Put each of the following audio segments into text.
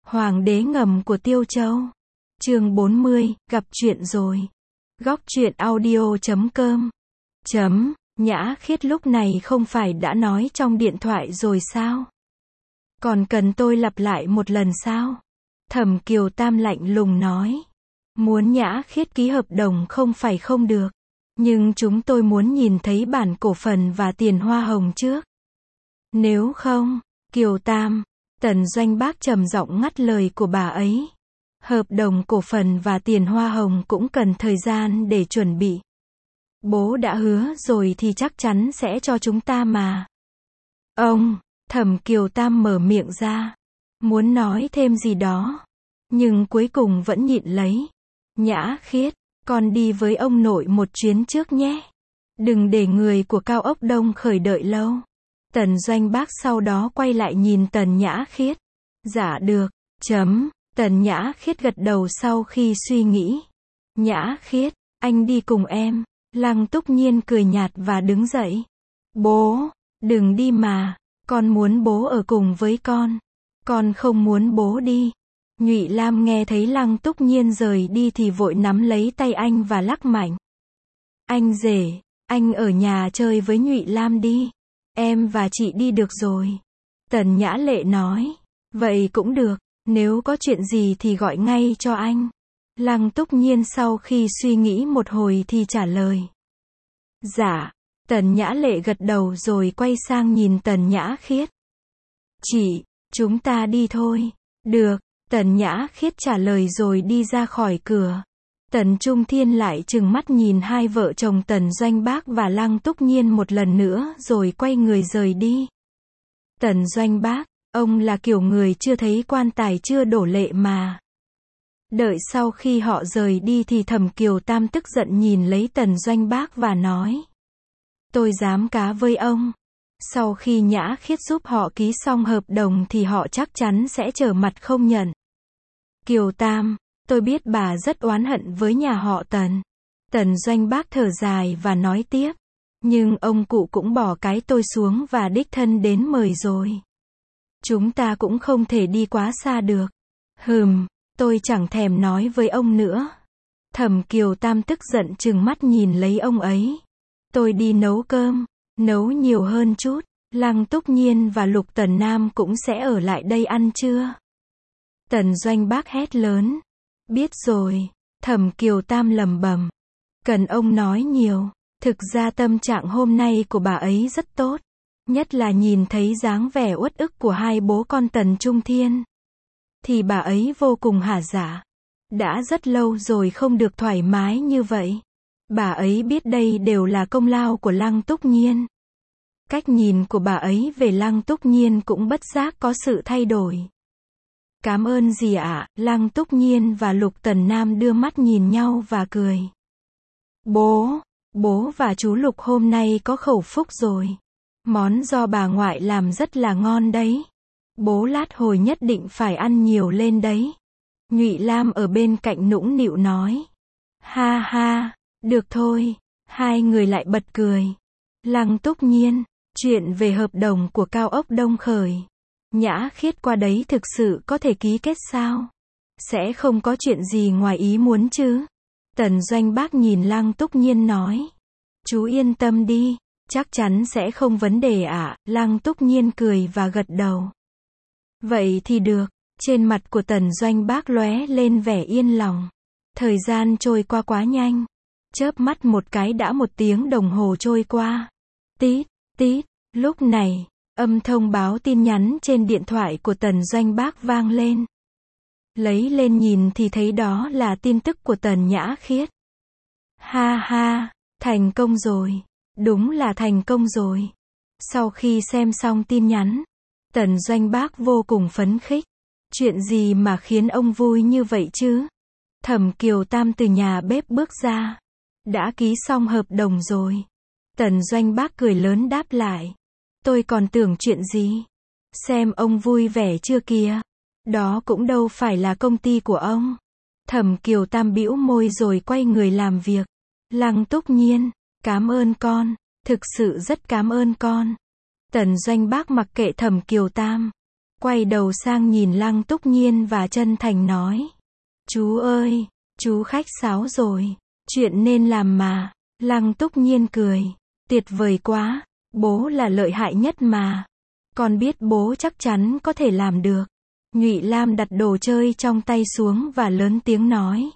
Hoàng đế ngầm của Tiêu Châu. Chương 40, gặp chuyện rồi. Góc truyện audio.com. Nhã Khiết lúc này không phải đã nói trong điện thoại rồi sao? Còn cần tôi lặp lại một lần sao? Thẩm Kiều Tam lạnh lùng nói. Muốn Nhã Khiết ký hợp đồng không phải không được. Nhưng chúng tôi muốn nhìn thấy bản cổ phần và tiền hoa hồng trước. Nếu không, Kiều Tam, Tần Doanh Bác trầm giọng ngắt lời của bà ấy. Hợp đồng cổ phần và tiền hoa hồng cũng cần thời gian để chuẩn bị. Bố đã hứa rồi thì chắc chắn sẽ cho chúng ta mà. Ông, Thẩm Kiều Tam mở miệng ra. Muốn nói thêm gì đó. Nhưng cuối cùng vẫn nhịn lấy. Nhã Khiết, con đi với ông nội một chuyến trước nhé. Đừng để người của Cao Ốc Đông khởi đợi lâu. Tần Doanh Bác sau đó quay lại nhìn Tần Nhã Khiết. Dạ được, Tần Nhã Khiết gật đầu sau khi suy nghĩ. Nhã Khiết, anh đi cùng em. Lăng Túc Nhiên cười nhạt và đứng dậy. Bố, đừng đi mà, con muốn bố ở cùng với con. Con không muốn bố đi. Nhụy Lam nghe thấy Lăng Túc Nhiên rời đi thì vội nắm lấy tay anh và lắc mạnh. Anh rể, anh ở nhà chơi với Nhụy Lam đi. Em và chị đi được rồi. Tần Nhã Lệ nói. Vậy cũng được, nếu có chuyện gì thì gọi ngay cho anh. Lăng Túc Nhiên sau khi suy nghĩ một hồi thì trả lời. Dạ. Tần Nhã Lệ gật đầu rồi quay sang nhìn Tần Nhã Khiết. Chị, chúng ta đi thôi. Được. Tần Nhã Khiết trả lời rồi đi ra khỏi cửa. Tần Trung Thiên lại trừng mắt nhìn hai vợ chồng Tần Doanh Bác và Lăng Túc Nhiên một lần nữa rồi quay người rời đi. Tần Doanh Bác, ông là kiểu người chưa thấy quan tài chưa đổ lệ mà. Đợi sau khi họ rời đi thì Thẩm Kiều Tam tức giận nhìn lấy Tần Doanh Bác và nói. Tôi dám cá với ông. Sau khi Nhã Khiết giúp họ ký xong hợp đồng thì họ chắc chắn sẽ trở mặt không nhận. Kiều Tam, tôi biết bà rất oán hận với nhà họ Tần. Tần Doanh Bác thở dài và nói tiếp. Nhưng ông cụ cũng bỏ cái tôi xuống và đích thân đến mời rồi. Chúng ta cũng không thể đi quá xa được. Tôi chẳng thèm nói với ông nữa. Thẩm Kiều Tam tức giận trừng mắt nhìn lấy ông ấy. Tôi đi nấu cơm, nấu nhiều hơn chút. Lăng Túc Nhiên và Lục Tần Nam cũng sẽ ở lại đây ăn trưa. Tần Doanh Bác hét lớn. Biết rồi. Thẩm Kiều Tam lẩm bẩm. Cần ông nói nhiều. Thực ra tâm trạng hôm nay của bà ấy rất tốt. Nhất là nhìn thấy dáng vẻ uất ức của hai bố con Tần Trung Thiên. Thì bà ấy vô cùng hả dạ. Đã rất lâu rồi không được thoải mái như vậy. Bà ấy biết đây đều là công lao của Lăng Túc Nhiên. Cách nhìn của bà ấy về Lăng Túc Nhiên cũng bất giác có sự thay đổi. Cảm ơn gì ạ? Lăng Túc Nhiên và Lục Tần Nam đưa mắt nhìn nhau và cười. Bố và chú Lục hôm nay có khẩu phúc rồi. Món do bà ngoại làm rất là ngon đấy. Bố lát hồi nhất định phải ăn nhiều lên đấy. Nhụy Lam ở bên cạnh nũng nịu nói. Ha ha, được thôi. Hai người lại bật cười. Lăng Túc Nhiên, chuyện về hợp đồng của Cao Ốc Đông khởi. Nhã Khiết qua đấy thực sự có thể ký kết sao? Sẽ không có chuyện gì ngoài ý muốn chứ? Tần Doanh Bác nhìn Lăng Túc Nhiên nói. Chú yên tâm đi, chắc chắn sẽ không vấn đề ạ. Lăng Túc Nhiên cười và gật đầu. Vậy thì được. Trên mặt của Tần Doanh Bác lóe lên vẻ yên lòng. Thời gian trôi qua quá nhanh. Chớp mắt một cái đã 1 tiếng đồng hồ trôi qua. Tít, tít. Lúc này, âm thông báo tin nhắn trên điện thoại của Tần Doanh Bác vang lên. Lấy lên nhìn thì thấy đó là tin tức của Tần Nhã Khiết. Ha ha, thành công rồi. Đúng là thành công rồi. Sau khi xem xong tin nhắn, Tần Doanh Bác vô cùng phấn khích. Chuyện gì mà khiến ông vui như vậy chứ? Thẩm Kiều Tam từ nhà bếp bước ra. Đã ký xong hợp đồng rồi. Tần Doanh Bác cười lớn đáp lại. Tôi còn tưởng chuyện gì? Xem ông vui vẻ chưa kìa. Đó cũng đâu phải là công ty của ông. Thẩm Kiều Tam bĩu môi rồi quay người làm việc. Lăng Túc Nhiên, cảm ơn con. Thực sự rất cảm ơn con. Tần Doanh Bác mặc kệ Thẩm Kiều Tam. quay đầu sang nhìn Lăng Túc Nhiên và chân thành nói. Chú ơi, chú khách sáo rồi, chuyện nên làm mà. Lăng Túc Nhiên cười. Tuyệt vời quá, bố là lợi hại nhất mà. Con biết bố chắc chắn có thể làm được. Nhụy Lam đặt đồ chơi trong tay xuống và lớn tiếng nói.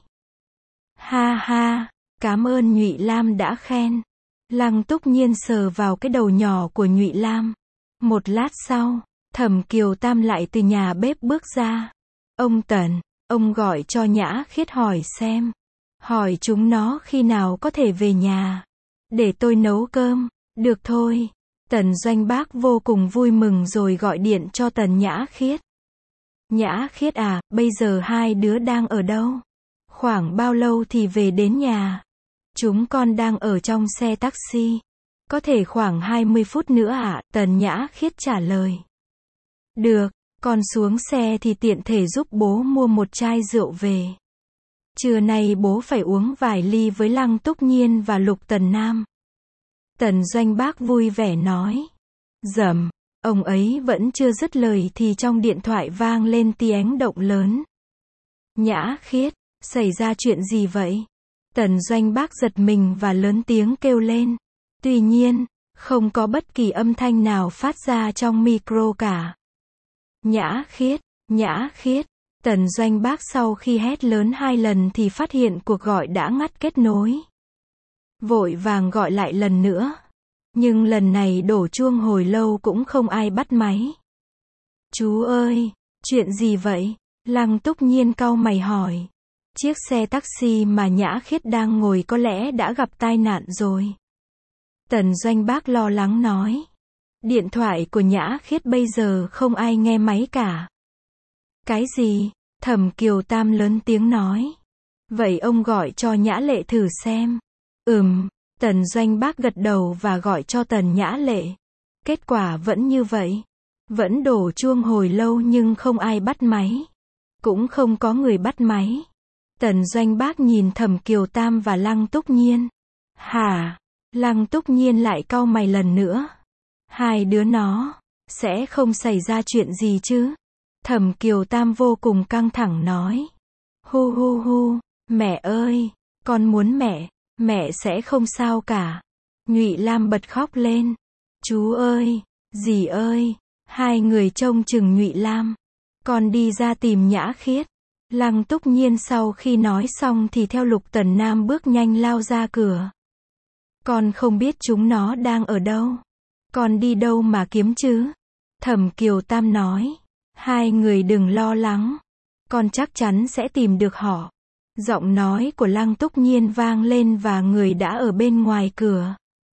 Ha ha, cảm ơn Nhụy Lam đã khen. Lăng Túc Nhiên sờ vào cái đầu nhỏ của Nhụy Lam. Một lát sau, Thẩm Kiều Tam lại từ nhà bếp bước ra. Ông Tần, ông gọi cho Nhã Khiết hỏi xem. Hỏi chúng nó khi nào có thể về nhà. Để tôi nấu cơm. Được thôi. Tần Doanh Bác vô cùng vui mừng rồi gọi điện cho Tần Nhã Khiết. Nhã Khiết à, bây giờ hai đứa đang ở đâu? Khoảng bao lâu thì về đến nhà? Chúng con đang ở trong xe taxi. Có thể khoảng 20 phút nữa ạ, Tần Nhã Khiết trả lời. Được, con xuống xe thì tiện thể giúp bố mua một chai rượu về. Trưa nay bố phải uống vài ly với Lăng Túc Nhiên và Lục Tần Nam. Tần Doanh Bác vui vẻ nói. Dầm, ông ấy vẫn chưa dứt lời thì trong điện thoại vang lên tiếng động lớn. Nhã Khiết, xảy ra chuyện gì vậy? Tần Doanh Bác giật mình và lớn tiếng kêu lên. Tuy nhiên, không có bất kỳ âm thanh nào phát ra trong micro cả. Nhã Khiết, Nhã Khiết. Tần Doanh Bác sau khi hét lớn 2 lần thì phát hiện cuộc gọi đã ngắt kết nối. Vội vàng gọi lại lần nữa. Nhưng lần này đổ chuông hồi lâu cũng không ai bắt máy. Chú ơi, chuyện gì vậy? Lăng Túc Nhiên cau mày hỏi. Chiếc xe taxi mà Nhã Khiết đang ngồi có lẽ đã gặp tai nạn rồi. Tần Doanh Bác lo lắng nói. Điện thoại của Nhã Khiết bây giờ không ai nghe máy cả. Cái gì? Thẩm Kiều Tam lớn tiếng nói. Vậy ông gọi cho Nhã Lệ thử xem. Tần Doanh Bác gật đầu và gọi cho Tần Nhã Lệ. Kết quả vẫn như vậy. Vẫn đổ chuông hồi lâu nhưng không ai bắt máy. Cũng không có người bắt máy. Tần Doanh Bác nhìn Thẩm Kiều Tam và Lăng Túc Nhiên. Hả? Lăng Túc Nhiên lại cau mày lần nữa. Hai đứa nó, sẽ không xảy ra chuyện gì chứ? Thẩm Kiều Tam vô cùng căng thẳng nói. Hu hu hu, mẹ ơi, con muốn mẹ sẽ không sao cả. Nhụy Lam bật khóc lên. Chú ơi, dì ơi, hai người trông chừng Nhụy Lam. Con đi ra tìm Nhã Khiết. Lăng Túc Nhiên sau khi nói xong thì theo Lục Tần Nam bước nhanh lao ra cửa. Con không biết chúng nó đang ở đâu. Con đi đâu mà kiếm chứ? Thẩm Kiều Tam nói. Hai người đừng lo lắng. Con chắc chắn sẽ tìm được họ. Giọng nói của Lăng Túc Nhiên vang lên và người đã ở bên ngoài cửa.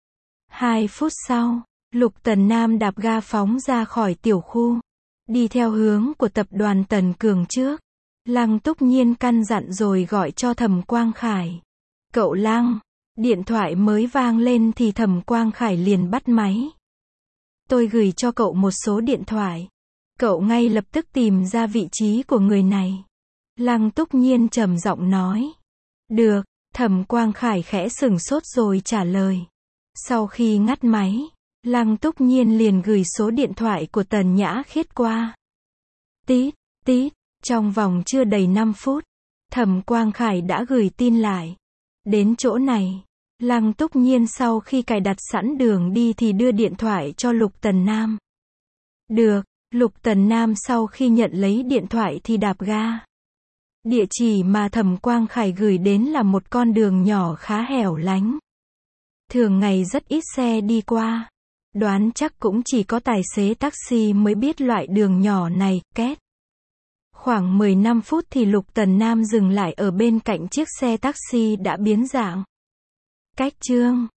2 phút sau, Lục Tần Nam đạp ga phóng ra khỏi tiểu khu. Đi theo hướng của tập đoàn Tần Cường trước. Lăng Túc Nhiên căn dặn rồi gọi cho Thẩm Quang Khải. Cậu Lăng. Điện thoại mới vang lên thì Thẩm Quang Khải liền bắt máy. Tôi gửi cho cậu một số điện thoại. Cậu ngay lập tức tìm ra vị trí của người này. Lăng Túc Nhiên trầm giọng nói. Được, Thẩm Quang Khải khẽ sửng sốt rồi trả lời. Sau khi ngắt máy, Lăng Túc Nhiên liền gửi số điện thoại của Tần Nhã Khiết qua. Tít, tít, trong vòng chưa đầy 5 phút, Thẩm Quang Khải đã gửi tin lại. Đến chỗ này, Lăng Túc Nhiên sau khi cài đặt sẵn đường đi thì đưa điện thoại cho Lục Tần Nam. Được, Lục Tần Nam sau khi nhận lấy điện thoại thì đạp ga. Địa chỉ mà Thẩm Quang Khải gửi đến là một con đường nhỏ khá hẻo lánh. Thường ngày rất ít xe đi qua. Đoán chắc cũng chỉ có tài xế taxi mới biết loại đường nhỏ này, két. Khoảng 15 phút thì Lục Tần Nam dừng lại ở bên cạnh chiếc xe taxi đã biến dạng. Cách chương